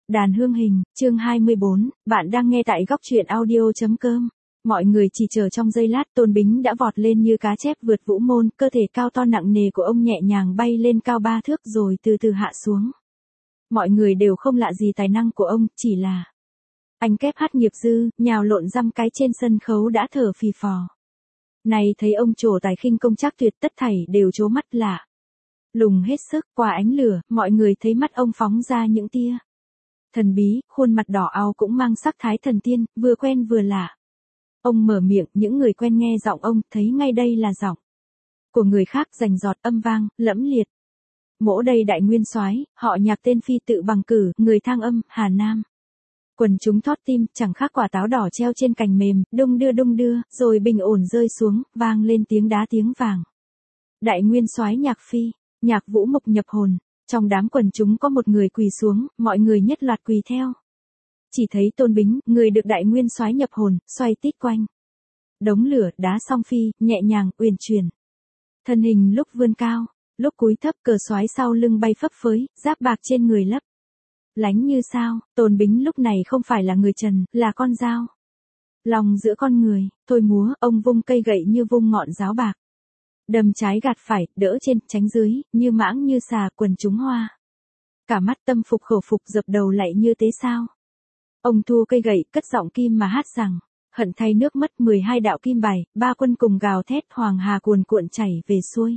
Đàn hương hình, chương 24, bạn đang nghe tại góc truyện audio.com. Mọi người chỉ chờ trong giây lát, Tôn Bính đã vọt lên như cá chép vượt vũ môn, cơ thể cao to nặng nề của ông nhẹ nhàng bay lên cao 3 thước rồi từ từ hạ xuống. Mọi người đều không lạ gì tài năng của ông, chỉ là anh kép hát nghiệp dư, nhào lộn dăm cái trên sân khấu đã thở phì phò. Này thấy ông trổ tài khinh công trác tuyệt, tất thảy đều trố mắt lạ. Lùng hết sức, qua ánh lửa, mọi người thấy mắt ông phóng ra những tia thần bí, khuôn mặt đỏ ao cũng mang sắc thái thần tiên, vừa quen vừa lạ. Ông mở miệng, những người quen nghe giọng ông, thấy ngay đây là giọng của người khác, rành rọt âm vang, lẫm liệt. Mỗ đây đại nguyên soái, họ Nhạc tên phi tự bằng cử, người Thang Âm, Hà Nam. Quần chúng thót tim, chẳng khác quả táo đỏ treo trên cành mềm, đung đưa, rồi bình ổn rơi xuống, vang lên tiếng đá tiếng vàng. Đại nguyên soái Nhạc Phi, Nhạc Vũ Mục nhập hồn. Trong đám quần chúng có một người quỳ xuống, mọi người nhất loạt quỳ theo. Chỉ thấy Tôn Bính, người được đại nguyên soái nhập hồn, xoay tít quanh đống lửa, đá song phi, nhẹ nhàng, uyển chuyển. Thân hình lúc vươn cao, lúc cúi thấp, cờ soái sau lưng bay phấp phới, giáp bạc trên người lấp lánh như sao. Tôn Bính lúc này không phải là người trần, là con dao lòng giữa con người. Thôi múa, ông vung cây gậy như vung ngọn giáo bạc. Đâm trái gạt phải, đỡ trên, tránh dưới, như mãng như xà, quần chúng hoa. Cả mắt tâm phục khẩu phục, dập đầu lạy như tế sao. Ông thu cây gậy, cất giọng kim mà hát rằng, hận thay nước mất 12 đạo kim bài, 3 quân cùng gào thét, hoàng hà cuồn cuộn chảy về xuôi.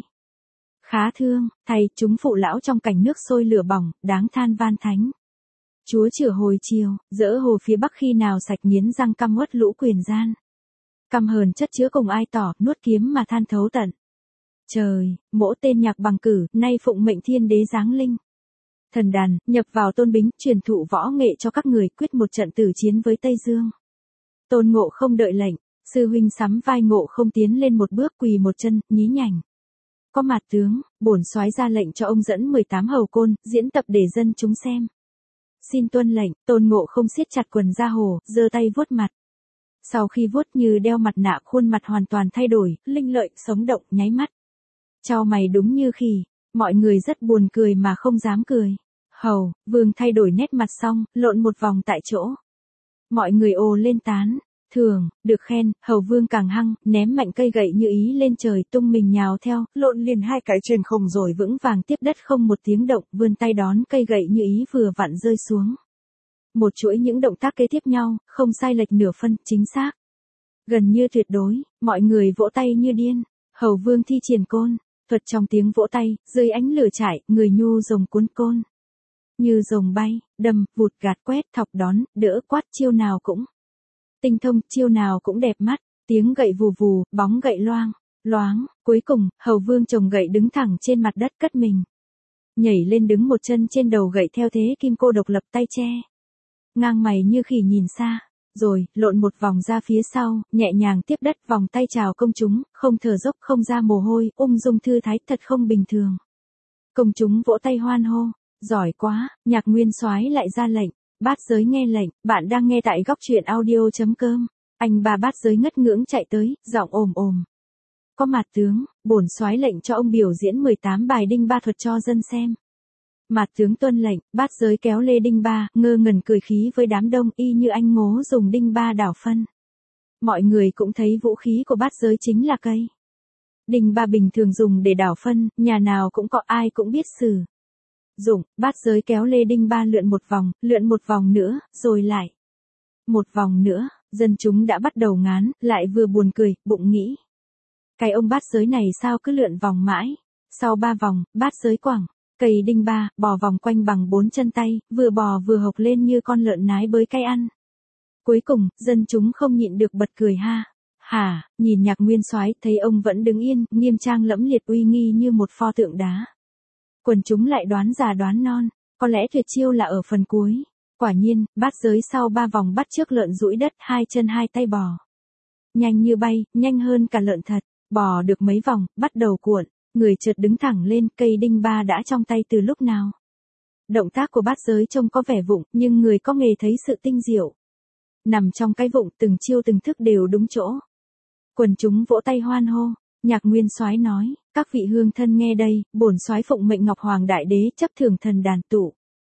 Khá thương, thay chúng phụ lão trong cảnh nước sôi lửa bỏng, đáng than van thánh. Chúa chửa hồi chiều, dỡ hồ phía bắc khi nào sạch, nghiến răng căm uất lũ quyền gian. Căm hờn chất chứa cùng ai tỏ, nuốt kiếm mà than thấu tận. Trời, mỗ tên Nhạc bằng cử, nay phụng mệnh thiên đế giáng linh. Thần đàn, nhập vào Tôn Bính, truyền thụ võ nghệ cho các người, quyết một trận tử chiến với Tây Dương. Tôn Ngộ không đợi lệnh, sư huynh sắm vai Ngộ không tiến lên một bước, quỳ một chân, nhí nhảnh. Có mặt tướng, bổn soái ra lệnh cho ông dẫn 18 hầu côn, diễn tập để dân chúng xem. Xin tuân lệnh. Tôn Ngộ không siết chặt quần da hồ, giơ tay vuốt mặt. Sau khi vuốt như đeo mặt nạ, khuôn mặt hoàn toàn thay đổi, linh lợi, sống động, nháy mắt. Chau mày đúng như khỉ, mọi người rất buồn cười mà không dám cười. Hầu, vương thay đổi nét mặt xong, lộn một vòng tại chỗ. Mọi người ồ lên tán, thường, được khen, hầu vương càng hăng, ném mạnh cây gậy như ý lên trời, tung mình nhào theo, lộn liền 2 cái trên không rồi vững vàng tiếp đất không một tiếng động, vươn tay đón cây gậy như ý vừa vặn rơi xuống. Một chuỗi những động tác kế tiếp nhau, không sai lệch nửa phân, chính xác. Gần như tuyệt đối, mọi người vỗ tay như điên, hầu vương thi triển côn. Thuật trong tiếng vỗ tay, dưới ánh lửa trải, người nhu rồng cuốn côn. Như rồng bay, đâm, vụt, gạt, quét, thọc, đón, đỡ, quát, chiêu nào cũng tinh thông, chiêu nào cũng đẹp mắt. Tiếng gậy vù vù, bóng gậy loáng, cuối cùng, hầu vương chồng gậy đứng thẳng trên mặt đất, cất mình nhảy lên, đứng một chân trên đầu gậy theo thế kim cô độc lập, tay che ngang mày như khỉ nhìn xa. Rồi, lộn một vòng ra phía sau, nhẹ nhàng tiếp đất, vòng tay chào công chúng, không thở dốc, không ra mồ hôi, ung dung thư thái, thật không bình thường. Công chúng vỗ tay hoan hô, giỏi quá. Nhạc nguyên soái lại ra lệnh, bát giới nghe lệnh. Bạn đang nghe tại góc truyện audio.com. Anh ba bát giới ngất ngưỡng chạy tới, giọng ồm. Có mặt tướng, bổn soái lệnh cho ông biểu diễn 18 bài đinh ba thuật cho dân xem. Mặt tướng tuân lệnh. Bát giới kéo lê đinh ba, ngơ ngẩn cười khí với đám đông, y như anh Ngố dùng đinh ba đảo phân. Mọi người cũng thấy vũ khí của bát giới chính là cây đinh ba bình thường dùng để đảo phân, nhà nào cũng có, ai cũng biết sử dụng. Bát giới kéo lê đinh ba lượn một vòng nữa, rồi lại một vòng nữa. Dân chúng đã bắt đầu ngán, lại vừa buồn cười, bụng nghĩ. Cái ông bát giới này sao cứ lượn vòng mãi. Sau 3 vòng, bát giới quẳng cây đinh ba, bò vòng quanh bằng 4 chân tay, vừa bò vừa hộc lên như con lợn nái bới cay ăn. Cuối cùng, dân chúng không nhịn được bật cười ha. Hả, nhìn Nhạc nguyên soái, thấy ông vẫn đứng yên, nghiêm trang lẫm liệt, uy nghi như một pho tượng đá. Quần chúng lại đoán già đoán non, có lẽ tuyệt chiêu là ở phần cuối. Quả nhiên, bát giới sau 3 vòng bắt trước lợn duỗi đất, 2 chân 2 tay bò nhanh như bay, nhanh hơn cả lợn thật. Bò được mấy vòng, bắt đầu cuộn. Người chợt đứng thẳng lên, cây đinh ba đã trong tay từ lúc nào. Động tác của bát giới trông có vẻ vụng, nhưng người có nghề thấy sự tinh diệu. Nằm trong cái vụng, từng chiêu từng thức đều đúng chỗ. Quần chúng vỗ tay hoan hô. Nhạc nguyên soái nói, các vị hương thân nghe đây, bổn soái phụng mệnh Ngọc Hoàng Đại Đế chấp thưởng thần đàn tụ.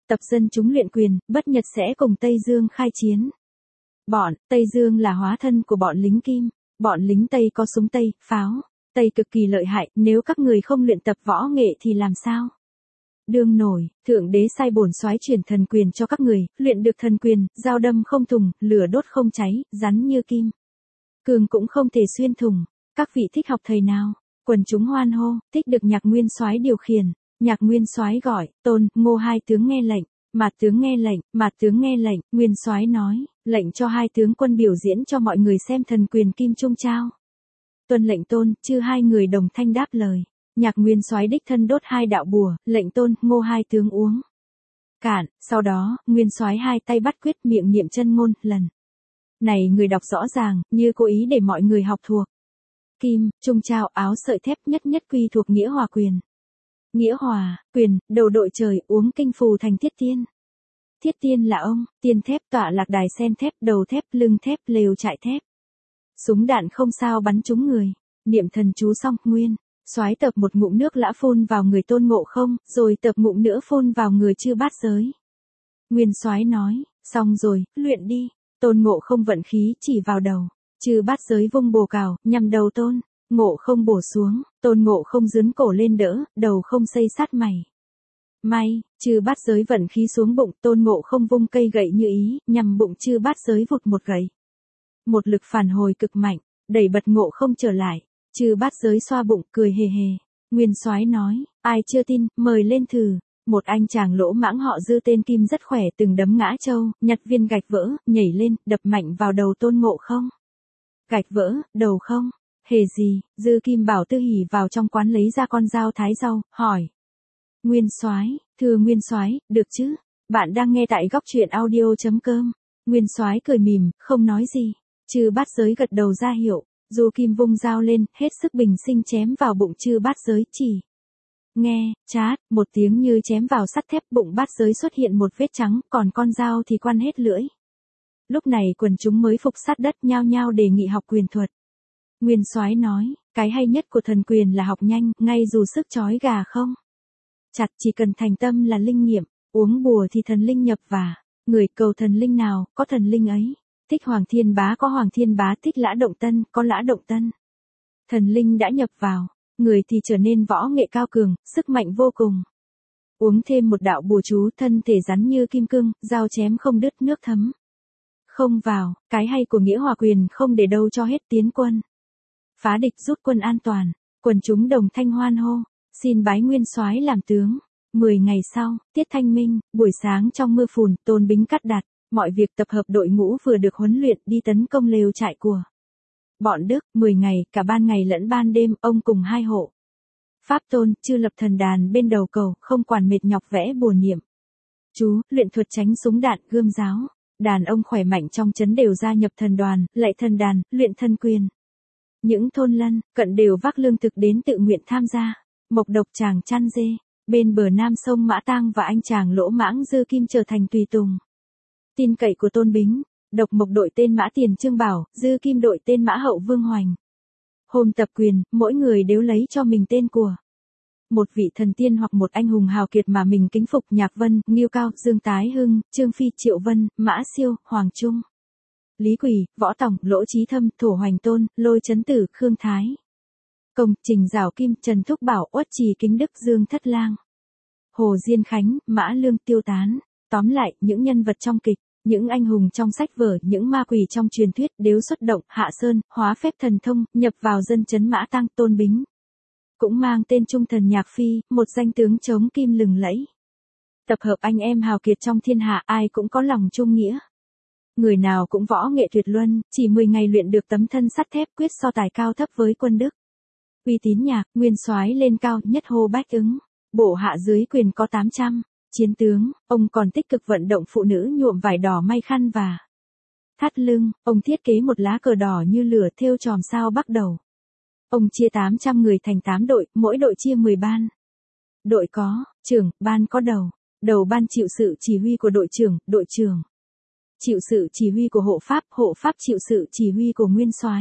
tập dân chúng luyện quyền, bất nhật sẽ cùng Tây Dương khai chiến. Bọn Tây Dương là hóa thân của bọn lính Kim, bọn lính Tây có súng Tây, pháo, Tây cực kỳ lợi hại, nếu các người không luyện tập võ nghệ thì làm sao? Đương nổi, thượng đế sai bổn soái chuyển thần quyền cho các người, luyện được thần quyền, dao đâm không thùng, lửa đốt không cháy, rắn như kim. Cường cũng không thể xuyên thùng, các vị thích học thầy nào? Quần chúng hoan hô, thích được Nhạc Nguyên Soái điều khiển. Nhạc Nguyên Soái gọi, Tôn, Ngô hai tướng nghe lệnh. Mạt tướng nghe lệnh, Mạt tướng nghe lệnh. Nguyên Soái nói, lệnh cho hai tướng quân biểu diễn cho mọi người xem thần quyền kim trung trao. Tuân lệnh Tôn, chư hai người đồng thanh đáp lời. Nhạc Nguyên Soái đích thân đốt hai đạo bùa, lệnh Tôn, Ngô hai tướng uống cạn. Sau đó, Nguyên Soái hai tay bắt quyết, miệng niệm chân ngôn, lần này người đọc rõ ràng, như cố ý để mọi người học thuộc. Kim, trung trao, áo sợi thép, nhất nhất quy thuộc nghĩa hòa quyền. Nghĩa hòa, quyền, đầu đội trời, uống kinh phù thành thiết tiên. Thiết tiên là ông, tiên thép, tọa lạc đài sen thép, đầu thép, lưng thép, lều trại thép. Súng đạn không sao bắn trúng người. Niệm thần chú xong, Nguyên Soái tập một ngụm nước lã phun vào người Tôn Ngộ Không, rồi tập ngụm nữa phun vào người Chư Bát Giới. Nguyên Soái nói, xong rồi, luyện đi. Tôn Ngộ Không vận khí chỉ vào đầu. Chư Bát Giới vung bồ cào, nhằm đầu Tôn Ngộ Không bổ xuống. Tôn Ngộ Không dướn cổ lên đỡ, đầu không xây sát mày. May, Chư Bát Giới vận khí xuống bụng, Tôn Ngộ Không vung cây gậy như ý, nhằm bụng Chư Bát Giới vụt một gậy. Một lực phản hồi cực mạnh, đẩy bật Ngộ Không trở lại. Chư Bát Giới xoa bụng, cười hề hề. Nguyên Soái nói, ai chưa tin, mời lên thử. Một anh chàng lỗ mãng họ Dư tên Kim rất khỏe, từng đấm ngã trâu, nhặt viên gạch vỡ, nhảy lên, đập mạnh vào đầu Tôn Ngộ Không. Gạch vỡ, đầu không hề gì. Dư Kim bảo Tư Hỉ vào trong quán lấy ra con dao thái rau, hỏi. Nguyên Soái, thưa Nguyên Soái, được chứ? Bạn đang nghe tại góc truyện audio.com. Nguyên Soái cười mỉm, không nói gì. Chư Bát Giới gật đầu ra hiệu. Dư Kim vung dao lên, hết sức bình sinh chém vào bụng Chư Bát Giới, chỉ nghe, chát, một tiếng như chém vào sắt thép, bụng Bát Giới xuất hiện một vết trắng, còn con dao thì quan hết lưỡi. Lúc này quần chúng mới phục sát đất, nhao nhao đề nghị học quyền thuật. Nguyên Soái nói, cái hay nhất của thần quyền là học nhanh, ngay dù sức chói gà không chặt, chỉ cần thành tâm là linh nghiệm, uống bùa thì thần linh nhập và, người cầu thần linh nào, có thần linh ấy. Thích Hoàng Thiên Bá có Hoàng Thiên Bá, thích Lã Động Tân, có Lã Động Tân. Thần linh đã nhập vào, người thì trở nên võ nghệ cao cường, sức mạnh vô cùng. Uống thêm một đạo bùa chú, thân thể rắn như kim cương, dao chém không đứt, nước thấm không vào. Cái hay của nghĩa hòa quyền không để đâu cho hết, tiến quân phá địch, rút quân an toàn. Quần chúng đồng thanh hoan hô, xin bái Nguyên Soái làm tướng. 10 ngày sau, tiết thanh minh, buổi sáng trong mưa phùn, Tôn Bính cắt đặt mọi việc, tập hợp đội ngũ vừa được huấn luyện, đi tấn công lều trại của bọn Đức. 10 ngày, cả ban ngày lẫn ban đêm, ông cùng hai hộ Pháp Tôn, chư lập thần đàn bên đầu cầu, không quản mệt nhọc vẽ bùa niệm chú, luyện thuật tránh súng đạn, gươm giáo. Đàn ông khỏe mạnh trong trấn đều gia nhập thần đoàn, lạy thần đàn, luyện thần quyền. Những thôn lân, cận đều vác lương thực đến tự nguyện tham gia. Mộc Độc chàng chăn dê, bên bờ nam sông Mã Tang và anh chàng lỗ mãng Dư Kim trở thành tùy tùng tin cậy của Tôn Bính. Độc Mộc đội tên Mã Tiền Trương Bảo, Dư Kim đội tên Mã Hậu Vương Hoành. Hôm tập quyền, mỗi người đều lấy cho mình tên của một vị thần tiên hoặc một anh hùng hào kiệt mà mình kính phục. Nhạc Vân, Ngưu Cao, Dương Tái Hưng, Trương Phi, Triệu Vân, Mã Siêu, Hoàng Trung, Lý Quỳ, Võ Tòng, Lỗ Chí Thâm, Thổ Hoành Tôn, Lôi Chấn Tử, Khương Thái Công, Trình Giảo Kim, Trần Thúc Bảo, Uất Trì Kính Đức, Dương Thất Lang, Hồ Diên Khánh, Mã Lương, Tiêu Tán. Tóm lại, những nhân vật trong kịch, những anh hùng trong sách vở, những ma quỷ trong truyền thuyết đều xuất động, hạ sơn, hóa phép thần thông, nhập vào dân trấn Mã Tang. Tôn Bính cũng mang tên trung thần Nhạc Phi, một danh tướng chống kim lừng lẫy. Tập hợp anh em hào kiệt trong thiên hạ, ai cũng có lòng trung nghĩa. Người nào cũng võ nghệ tuyệt luân, chỉ 10 ngày luyện được tấm thân sắt thép, quyết so tài cao thấp với quân Đức. Uy tín Nhạc, Nguyên Soái lên cao, nhất hô bách ứng. Bộ hạ dưới quyền có 800 chiến tướng, ông còn tích cực vận động phụ nữ nhuộm vải đỏ may khăn và thắt lưng. Ông thiết kế một lá cờ đỏ như lửa thêu chòm sao bắc đầu. Ông chia 800 người thành 8 đội, mỗi đội chia 10 ban. Đội có trưởng, ban có đầu. Đầu ban chịu sự chỉ huy của đội trưởng chịu sự chỉ huy của hộ pháp chịu sự chỉ huy của Nguyên Soái.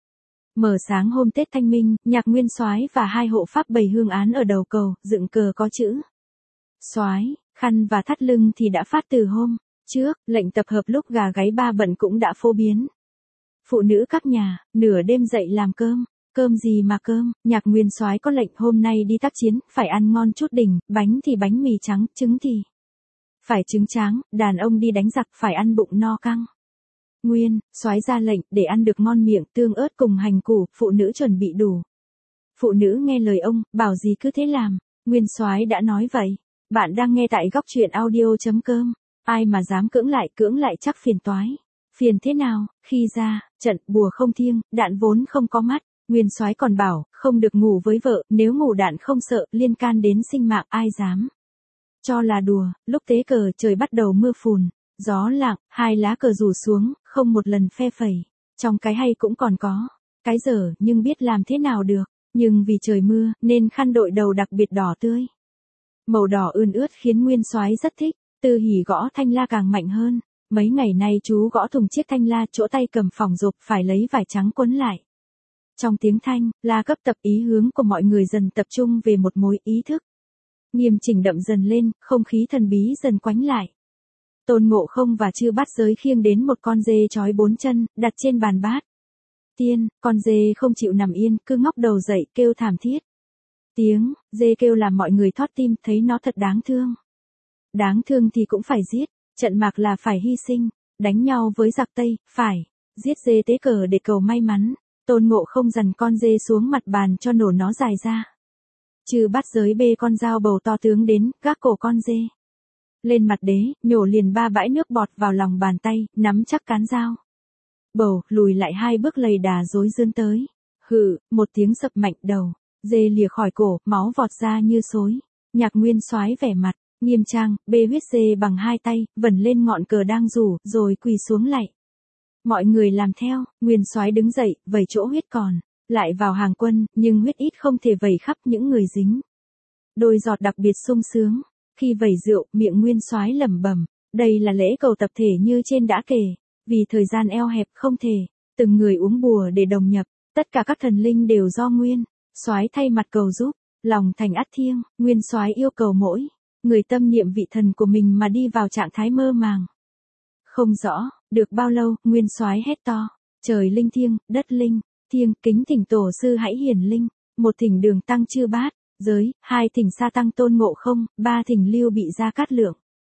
Mở sáng hôm Tết Thanh Minh, Nhạc Nguyên Soái và hai hộ pháp bày hương án ở đầu cầu, dựng cờ có chữ Soái. Khăn và thắt lưng thì đã phát từ hôm trước, lệnh tập hợp lúc gà gáy ba bận cũng đã phổ biến. Phụ nữ các nhà, nửa đêm dậy làm cơm. Cơm gì mà cơm, Nhạc Nguyên Soái có lệnh hôm nay đi tác chiến, phải ăn ngon chút đỉnh, bánh thì bánh mì trắng, trứng thì phải trứng tráng, đàn ông đi đánh giặc phải ăn bụng no căng. Nguyên Soái ra lệnh để ăn được ngon miệng, tương ớt cùng hành củ, phụ nữ chuẩn bị đủ. Phụ nữ nghe lời ông, bảo gì cứ thế làm. Nguyên Soái đã nói vậy. Bạn đang nghe tại góc truyện audio.com. Ai mà dám cưỡng lại chắc phiền toái. Phiền thế nào, khi ra trận bùa không thiêng, đạn vốn không có mắt. Nguyên Soái còn bảo, không được ngủ với vợ, nếu ngủ đạn không sợ, liên can đến sinh mạng, ai dám. Cho là đùa, lúc tế cờ trời bắt đầu mưa phùn, gió lặng, hai lá cờ rủ xuống, không một lần phe phẩy. Trong cái hay cũng còn có cái dở, nhưng biết làm thế nào được. Nhưng vì trời mưa, nên khăn đội đầu đặc biệt đỏ tươi. Màu đỏ ươn ướt khiến Nguyên Soái rất thích. Tư Hỉ gõ thanh la càng mạnh hơn. Mấy ngày nay chú gõ thùng chiếc thanh la, chỗ tay cầm phỏng rộp, phải lấy vải trắng quấn lại. Trong tiếng thanh la cấp tập, ý hướng của mọi người dần tập trung về một mối ý thức. Nghiêm chỉnh đậm dần lên, không khí thần bí dần quánh lại. Tôn Ngộ Không và Chư Bát Giới khiêng đến một con dê trói 4 chân, đặt trên bàn bát. Tiên, con dê không chịu nằm yên, cứ ngóc đầu dậy, kêu thảm thiết. Tiếng dê kêu làm mọi người thót tim, thấy nó thật đáng thương. Đáng thương thì cũng phải giết, trận mạc là phải hy sinh, đánh nhau với giặc Tây, phải giết dê tế cờ để cầu may mắn. Tôn Ngộ Không dằn con dê xuống mặt bàn cho nổ nó dài ra. Chư Bát Giới bê con dao bầu to tướng đến, gác cổ con dê lên mặt đế, nhổ liền 3 bãi nước bọt vào lòng bàn tay, nắm chắc cán dao bầu, lùi lại 2 bước lầy đà rối rươn tới. Hự, một tiếng sập mạnh, đầu dê lìa khỏi cổ, máu vọt ra như xối. Nhạc Nguyên Soái vẻ mặt nghiêm trang, bê huyết dê bằng 2 tay, vẩn lên ngọn cờ đang rủ, rồi quỳ xuống lạy. Mọi người làm theo, Nguyên Soái đứng dậy, vẩy chỗ huyết còn lại vào hàng quân, nhưng huyết ít không thể vẩy khắp những người dính. Đôi giọt đặc biệt sung sướng. Khi vẩy rượu, miệng Nguyên Soái lẩm bẩm, đây là lễ cầu tập thể như trên đã kể. Vì thời gian eo hẹp không thể, từng người uống bùa để đồng nhập, tất cả các thần linh đều do Nguyên Soái thay mặt cầu giúp, lòng thành ắt thiêng. Nguyên Soái yêu cầu mỗi người tâm niệm vị thần của mình mà đi vào trạng thái mơ màng. Không rõ được bao lâu, Nguyên Soái hét to, trời linh thiêng, đất linh thiêng, kính thỉnh tổ sư hãy hiển linh. 1 thỉnh Đường Tăng Chư Bát Giới, 2 thỉnh Sa Tăng Tôn Ngộ Không, 3 thỉnh Lưu Bị Gia Cát Lượng,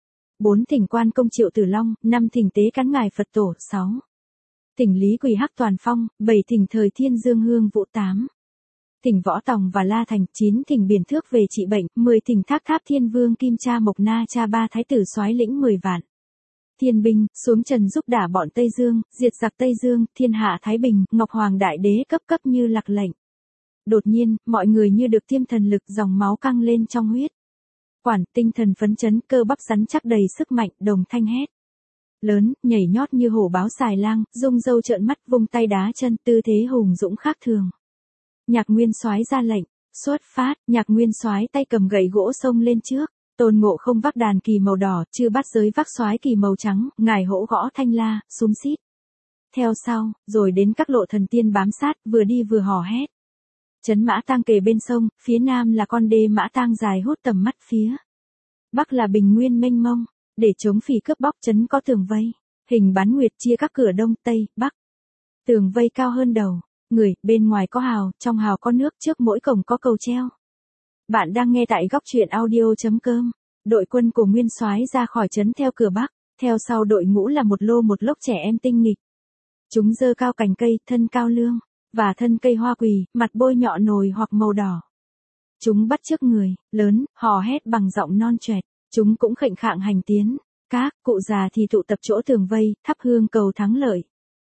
4 thỉnh Quan Công Triệu Tử Long, 5 thỉnh Tế Cắn Ngài Phật Tổ, 6 thỉnh Lý Quỳ Hắc Toàn Phong, 7 thỉnh Thời Thiên Dương Hương Vũ, 8 thỉnh Võ Tòng và La Thành, 9 thỉnh Biển Thước về trị bệnh, 10 thỉnh Thác Tháp Thiên Vương Kim Cha Mộc Na Cha Ba Thái tử soái lĩnh 10 vạn thiên binh xuống trần giúp đả bọn Tây Dương, diệt giặc Tây Dương, thiên hạ thái bình. Ngọc Hoàng Đại Đế cấp như lạc lệnh. Đột nhiên, mọi người như được tiêm thần lực, dòng máu căng lên trong huyết quản, tinh thần phấn chấn, cơ bắp rắn chắc đầy sức mạnh, đồng thanh hét lớn, nhảy nhót như hổ báo xài lang, rung râu trợn mắt, vung tay đá chân, tư thế hùng dũng khác thường. Nhạc Nguyên Soái ra lệnh, xuất phát. Nhạc Nguyên Soái tay cầm gậy gỗ xông lên trước. Tôn Ngộ Không vác đàn kỳ màu đỏ, Chư Bát Giới vác soái kỳ màu trắng, ngài hổ gõ thanh la, xúm xít theo sau, rồi đến các lộ thần tiên bám sát, vừa đi vừa hò hét. Trấn Mã Tang kề bên sông, phía nam là con đê Mã Tang dài hút tầm mắt, phía bắc là bình nguyên mênh mông. Để chống phỉ cướp bóc, trấn có tường vây hình bán nguyệt chia các cửa đông, tây, bắc. Tường vây cao hơn đầu người, bên ngoài có hào, trong hào có nước, trước mỗi cổng có cầu treo. Bạn đang nghe tại góc truyện audio.com. Đội quân của Nguyên Soái ra khỏi trấn theo cửa bắc, theo sau đội ngũ là một lốc trẻ em tinh nghịch. Chúng giơ cao cành cây, thân cao lương và thân cây hoa quỳ, mặt bôi nhọ nồi hoặc màu đỏ. Chúng bắt chước người lớn, hò hét bằng giọng non choẹt. Chúng cũng khệnh khạng hành tiến. Các cụ già thì tụ tập chỗ tường vây, thắp hương cầu thắng lợi.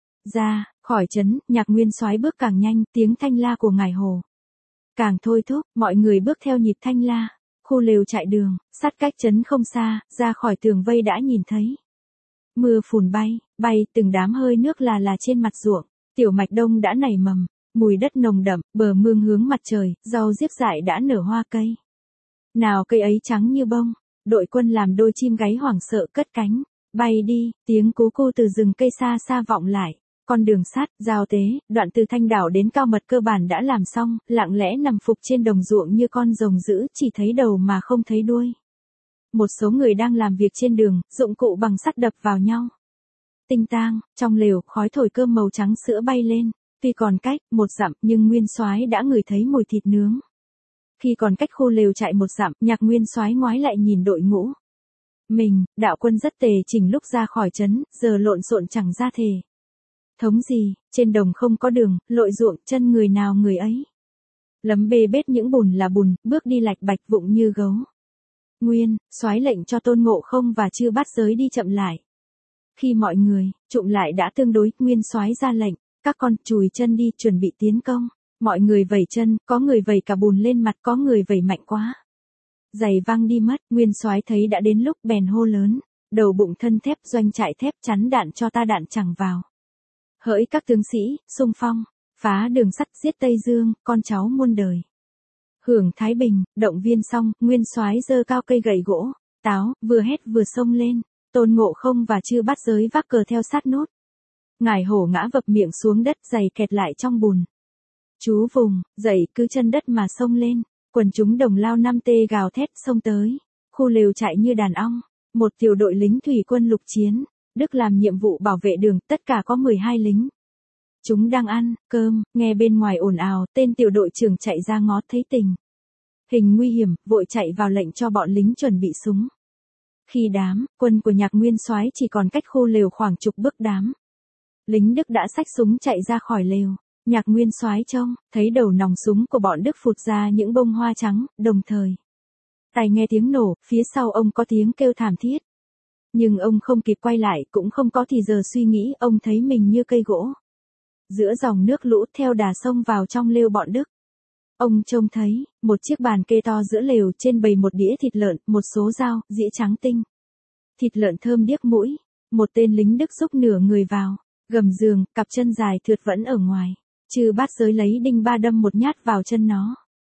Ra khỏi trấn, Nhạc Nguyên Soái bước càng nhanh, tiếng thanh la của ngài hồ càng thôi thúc, mọi người bước theo nhịp thanh la. Khu lều trại đường, sát cách trấn không xa, ra khỏi tường vây đã nhìn thấy. Mưa phùn bay, từng đám hơi nước là trên mặt ruộng. Tiểu mạch đông đã nảy mầm, mùi đất nồng đậm, bờ mương hướng mặt trời, rau diếp dại đã nở hoa cây. Nào cây ấy trắng như bông. Đội quân làm đôi chim gáy hoảng sợ cất cánh, bay đi, tiếng cú cu từ rừng cây xa xa vọng lại. Con đường sắt, giao tế, đoạn từ Thanh Đảo đến Cao Mật cơ bản đã làm xong, lặng lẽ nằm phục trên đồng ruộng như con rồng dữ, chỉ thấy đầu mà không thấy đuôi. một số người đang làm việc trên đường, dụng cụ bằng sắt đập vào nhau. Tinh tang, trong lều, khói thổi cơm màu trắng sữa bay lên. Tuy còn cách một dặm, nhưng Nguyên Soái đã ngửi thấy mùi thịt nướng. Khi còn cách khu lều chạy một dặm, Nhạc Nguyên Soái ngoái lại nhìn đội ngũ. Mình, đạo quân rất tề chỉnh lúc ra khỏi trấn, giờ lộn xộn chẳng ra thể. Thống gì, trên đồng không có đường, lội ruộng, chân người nào người ấy. Lấm bê bết những bùn là bùn, bước đi lạch bạch vụng như gấu. Nguyên Soái lệnh cho Tôn Ngộ Không và Chư Bát Giới đi chậm lại. Khi mọi người trụm lại đã tương đối, Nguyên Soái ra lệnh, các con chùi chân đi, chuẩn bị tiến công. Mọi người vẩy chân, có người vẩy cả bùn lên mặt, có người vẩy mạnh quá. Giày văng đi mất, Nguyên Soái thấy đã đến lúc bèn hô lớn, đầu bụng thân thép, doanh trại thép, chắn đạn cho ta, đạn chẳng vào. Hỡi các tướng sĩ, xung phong, phá đường sắt, giết Tây Dương, con cháu muôn đời. Hưởng Thái Bình, động viên xong, Nguyên Soái giơ cao cây gậy gỗ, táo, vừa hét vừa xông lên. Tôn Ngộ Không và Chư Bát Giới vác cờ theo sát nốt. Ngải Hổ ngã vập miệng xuống đất, giày kẹt lại trong bùn. Chú vùng, dậy cứ chân đất mà xông lên. Quần chúng Đồng Lao 5T gào thét xông tới. Khu lều chạy như đàn ong. Một tiểu đội lính thủy quân lục chiến. Đức làm nhiệm vụ bảo vệ đường, tất cả có 12 lính. Chúng đang ăn cơm, nghe bên ngoài ồn ào, tên tiểu đội trưởng chạy ra ngó thấy tình hình nguy hiểm, vội chạy vào lệnh cho bọn lính chuẩn bị súng. Khi đám quân của Nhạc Nguyên Soái chỉ còn cách khu lều khoảng chục bước, đám lính Đức đã xách súng chạy ra khỏi lều. Nhạc Nguyên Soái trông thấy đầu nòng súng của bọn Đức phụt ra những bông hoa trắng, đồng thời tai nghe tiếng nổ, phía sau ông có tiếng kêu thảm thiết. Nhưng ông không kịp quay lại, cũng không có thì giờ suy nghĩ, ông thấy mình như cây gỗ giữa dòng nước lũ, theo đà sông vào trong lều bọn Đức. Ông trông thấy một chiếc bàn kê to giữa lều, trên bày một đĩa thịt lợn, một số dao, dĩa trắng tinh. Thịt lợn thơm điếc mũi. Một tên lính Đức xúc nửa người vào gầm giường, cặp chân dài thượt vẫn ở ngoài. Chư Bát Giới lấy đinh ba đâm một nhát vào chân nó.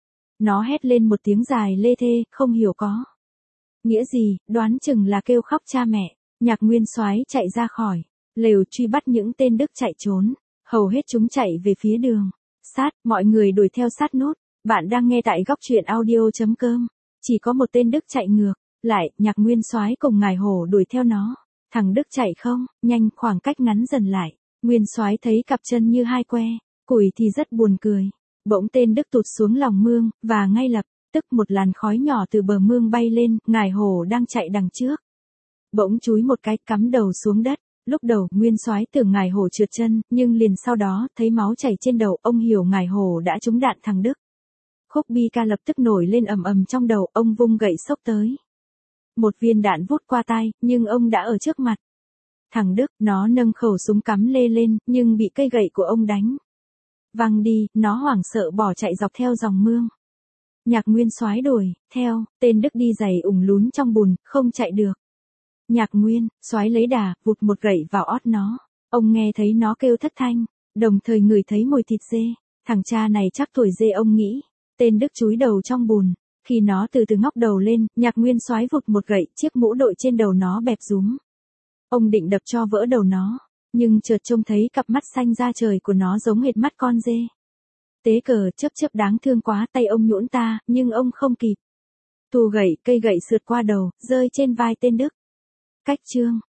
Nó hét lên một tiếng dài lê thê, không hiểu có nghĩa gì, đoán chừng là kêu khóc cha mẹ. Nhạc Nguyên Soái chạy ra khỏi lều truy bắt những tên Đức chạy trốn. Hầu hết chúng chạy về phía đường sát, mọi người đuổi theo sát nốt. Bạn đang nghe tại góc truyện audio.com. Chỉ có một tên Đức chạy ngược lại, Nhạc Nguyên Soái cùng Ngải Hổ đuổi theo nó. Thằng Đức chạy không nhanh, khoảng cách ngắn dần lại. Nguyên Soái thấy cặp chân như hai que củi thì rất buồn cười. Bỗng tên Đức tụt xuống lòng mương, và ngay lập tức một làn khói nhỏ từ bờ mương bay lên. Ngải Hổ đang chạy đằng trước bỗng chúi một cái, cắm đầu xuống đất. Lúc đầu Nguyên Soái tưởng Ngải Hổ trượt chân, nhưng liền sau đó thấy máu chảy trên đầu, ông hiểu Ngải Hổ đã trúng đạn thằng Đức. Khúc bi ca lập tức nổi lên ầm ầm trong đầu, ông vung gậy xốc tới. Một viên đạn vút qua tai, nhưng ông đã ở trước mặt thằng Đức. Nó nâng khẩu súng cắm lê lên, nhưng bị cây gậy của ông đánh văng đi. Nó hoảng sợ bỏ chạy dọc theo dòng mương. Nhạc Nguyên Soái đuổi theo, tên Đức đi giày ủng lún trong bùn, không chạy được. Nhạc Nguyên Soái lấy đà, vụt một gậy vào ót nó. Ông nghe thấy nó kêu thất thanh, đồng thời ngửi thấy mùi thịt dê. Thằng cha này chắc tuổi dê, ông nghĩ. Tên Đức chúi đầu trong bùn. Khi nó từ từ ngóc đầu lên, Nhạc Nguyên Soái vụt một gậy, chiếc mũ đội trên đầu nó bẹp rúm. Ông định đập cho vỡ đầu nó, nhưng chợt trông thấy cặp mắt xanh da trời của nó giống hệt mắt con dê. Tế cờ chớp chớp đáng thương quá, tay ông nhũn ta, nhưng ông không kịp thu gậy, cây gậy sượt qua đầu, rơi trên vai tên Đức. Cách chương